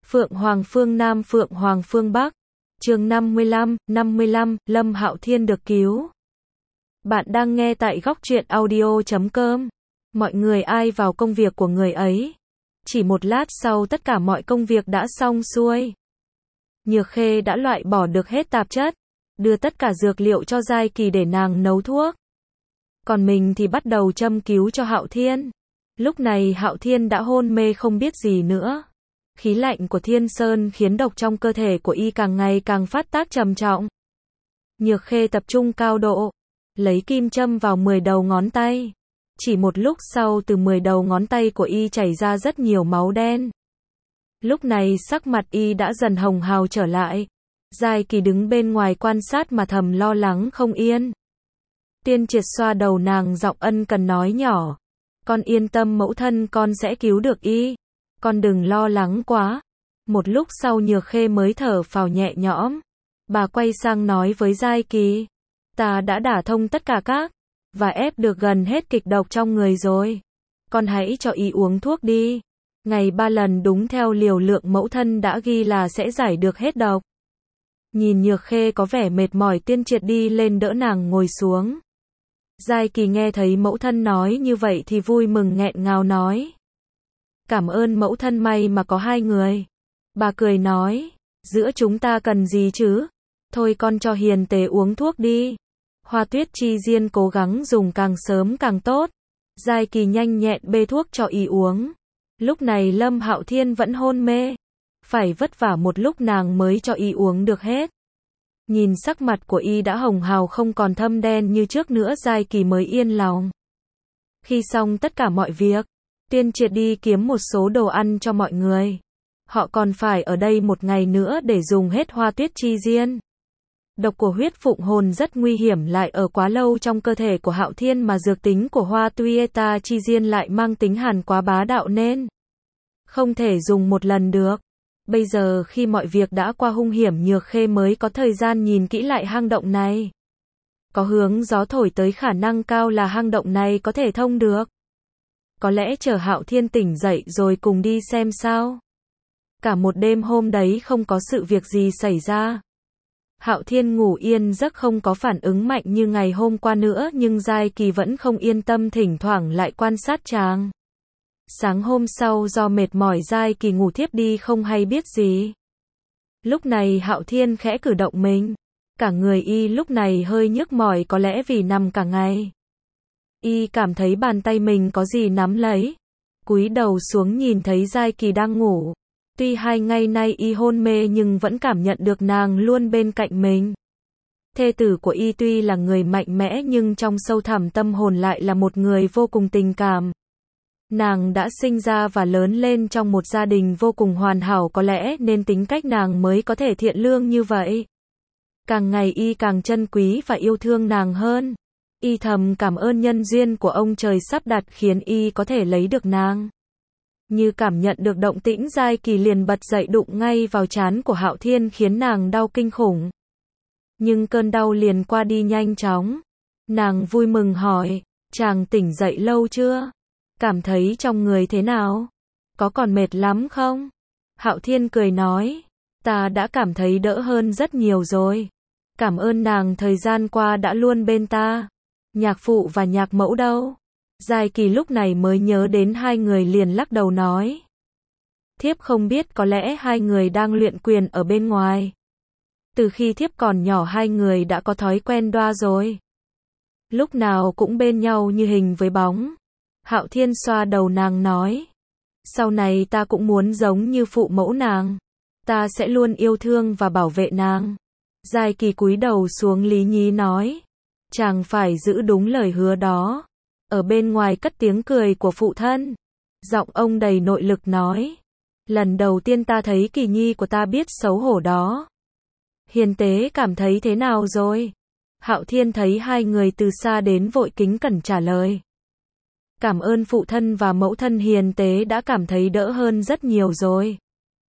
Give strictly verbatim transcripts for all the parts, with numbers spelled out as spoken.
Phượng Hoàng phương Nam Phượng Hoàng phương Bắc. Chương năm mươi lăm, năm mươi lăm, Lâm Hạo Thiên được cứu. Bạn đang nghe tại góc truyện audio chấm com. Mọi người ai vào công việc của người ấy. Chỉ một lát sau tất cả mọi công việc đã xong xuôi. Nhược Khê đã loại bỏ được hết tạp chất, đưa tất cả dược liệu cho Giai Kỳ để nàng nấu thuốc. Còn mình thì bắt đầu châm cứu cho Hạo Thiên. Lúc này Hạo Thiên đã hôn mê không biết gì nữa. Khí lạnh của Thiên Sơn khiến độc trong cơ thể của y càng ngày càng phát tác trầm trọng. Nhược Khê tập trung cao độ, lấy kim châm vào mười đầu ngón tay. Chỉ một lúc sau từ mười đầu ngón tay của y chảy ra rất nhiều máu đen. Lúc này sắc mặt y đã dần hồng hào trở lại. Giai Kỳ đứng bên ngoài quan sát mà thầm lo lắng không yên. Tiên Triệt xoa đầu nàng, giọng ân cần nói nhỏ. Con yên tâm, mẫu thân con sẽ cứu được y. Con đừng lo lắng quá. Một lúc sau Nhược Khê mới thở phào nhẹ nhõm. Bà quay sang nói với Giai Kỳ. Ta đã đả thông tất cả các và ép được gần hết kịch độc trong người rồi. Con hãy cho y uống thuốc đi. Ngày ba lần đúng theo liều lượng mẫu thân đã ghi là sẽ giải được hết độc. Nhìn Nhược Khê có vẻ mệt mỏi, Tiên Triệt đi lên đỡ nàng ngồi xuống. Giai Kỳ nghe thấy mẫu thân nói như vậy thì vui mừng nghẹn ngào nói. Cảm ơn mẫu thân, may mà có hai người. Bà cười nói, giữa chúng ta cần gì chứ? Thôi con cho Hiền Tế uống thuốc đi. Hoa Tuyết Chi Diên cố gắng dùng càng sớm càng tốt. Giai Kỳ nhanh nhẹn bê thuốc cho y uống. Lúc này Lâm Hạo Thiên vẫn hôn mê. Phải vất vả một lúc nàng mới cho y uống được hết. Nhìn sắc mặt của y đã hồng hào không còn thâm đen như trước nữa, Giai Kỳ mới yên lòng. Khi xong tất cả mọi việc, Tiên Triệt đi kiếm một số đồ ăn cho mọi người. Họ còn phải ở đây một ngày nữa để dùng hết Hoa Tuyết Chi Diên. Độc của huyết phụng hồn rất nguy hiểm, lại ở quá lâu trong cơ thể của Hạo Thiên, mà dược tính của Hoa Tuyết Chi Diên lại mang tính hàn quá bá đạo nên không thể dùng một lần được. Bây giờ khi mọi việc đã qua hung hiểm, Nhược Khê mới có thời gian nhìn kỹ lại hang động này. Có hướng gió thổi tới, khả năng cao là hang động này có thể thông được. Có lẽ chờ Hạo Thiên tỉnh dậy rồi cùng đi xem sao. Cả một đêm hôm đấy không có sự việc gì xảy ra. Hạo Thiên ngủ yên giấc, không có phản ứng mạnh như ngày hôm qua nữa, nhưng Giai Kỳ vẫn không yên tâm, thỉnh thoảng lại quan sát chàng. Sáng hôm sau do mệt mỏi, Giai Kỳ ngủ thiếp đi không hay biết gì. Lúc này Hạo Thiên khẽ cử động mình. Cả người y lúc này hơi nhức mỏi, có lẽ vì nằm cả ngày. Y cảm thấy bàn tay mình có gì nắm lấy. Cúi đầu xuống nhìn thấy Giai Kỳ đang ngủ. Tuy hai ngày nay y hôn mê nhưng vẫn cảm nhận được nàng luôn bên cạnh mình. Thê tử của y tuy là người mạnh mẽ nhưng trong sâu thẳm tâm hồn lại là một người vô cùng tình cảm. Nàng đã sinh ra và lớn lên trong một gia đình vô cùng hoàn hảo, có lẽ nên tính cách nàng mới có thể thiện lương như vậy. Càng ngày y càng trân quý và yêu thương nàng hơn. Y thầm cảm ơn nhân duyên của ông trời sắp đặt khiến y có thể lấy được nàng. Như cảm nhận được động tĩnh, Giai Kỳ liền bật dậy đụng ngay vào trán của Hạo Thiên khiến nàng đau kinh khủng. Nhưng cơn đau liền qua đi nhanh chóng. Nàng vui mừng hỏi, chàng tỉnh dậy lâu chưa? Cảm thấy trong người thế nào? Có còn mệt lắm không? Hạo Thiên cười nói, ta đã cảm thấy đỡ hơn rất nhiều rồi. Cảm ơn nàng thời gian qua đã luôn bên ta. Nhạc phụ và nhạc mẫu đâu? Giai Kỳ lúc này mới nhớ đến hai người liền lắc đầu nói. Thiếp không biết, có lẽ hai người đang luyện quyền ở bên ngoài. Từ khi thiếp còn nhỏ hai người đã có thói quen đoa rồi. Lúc nào cũng bên nhau như hình với bóng. Hạo Thiên xoa đầu nàng nói. Sau này ta cũng muốn giống như phụ mẫu nàng. Ta sẽ luôn yêu thương và bảo vệ nàng. Giai Kỳ cúi đầu xuống lý nhí nói. Chàng phải giữ đúng lời hứa đó. Ở bên ngoài cất tiếng cười của phụ thân. Giọng ông đầy nội lực nói. Lần đầu tiên ta thấy Kỳ nhi của ta biết xấu hổ đó. Hiền Tế cảm thấy thế nào rồi? Hạo Thiên thấy hai người từ xa đến vội kính cẩn trả lời. Cảm ơn phụ thân và mẫu thân, Hiền Tế đã cảm thấy đỡ hơn rất nhiều rồi.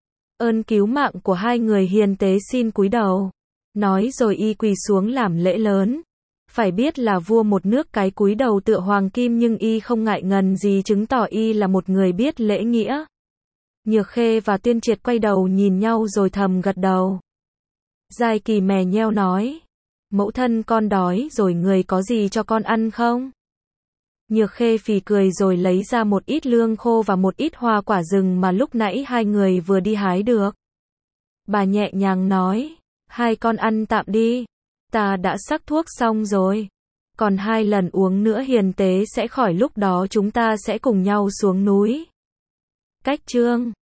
Ơn cứu mạng của hai người, Hiền Tế xin cúi đầu. Nói rồi y quỳ xuống làm lễ lớn. Phải biết là vua một nước cái cúi đầu tựa hoàng kim, nhưng y không ngại ngần gì chứng tỏ y là một người biết lễ nghĩa. Nhược Khê và Tuyên Triệt quay đầu nhìn nhau rồi thầm gật đầu. Giai Kỳ mè nheo nói. Mẫu thân con đói rồi, người có gì cho con ăn không? Nhược Khê phì cười rồi lấy ra một ít lương khô và một ít hoa quả rừng mà lúc nãy hai người vừa đi hái được. Bà nhẹ nhàng nói. Hai con ăn tạm đi. Ta đã sắc thuốc xong rồi. Còn hai lần uống nữa hiền tế sẽ khỏi, lúc đó chúng ta sẽ cùng nhau xuống núi. Cách chương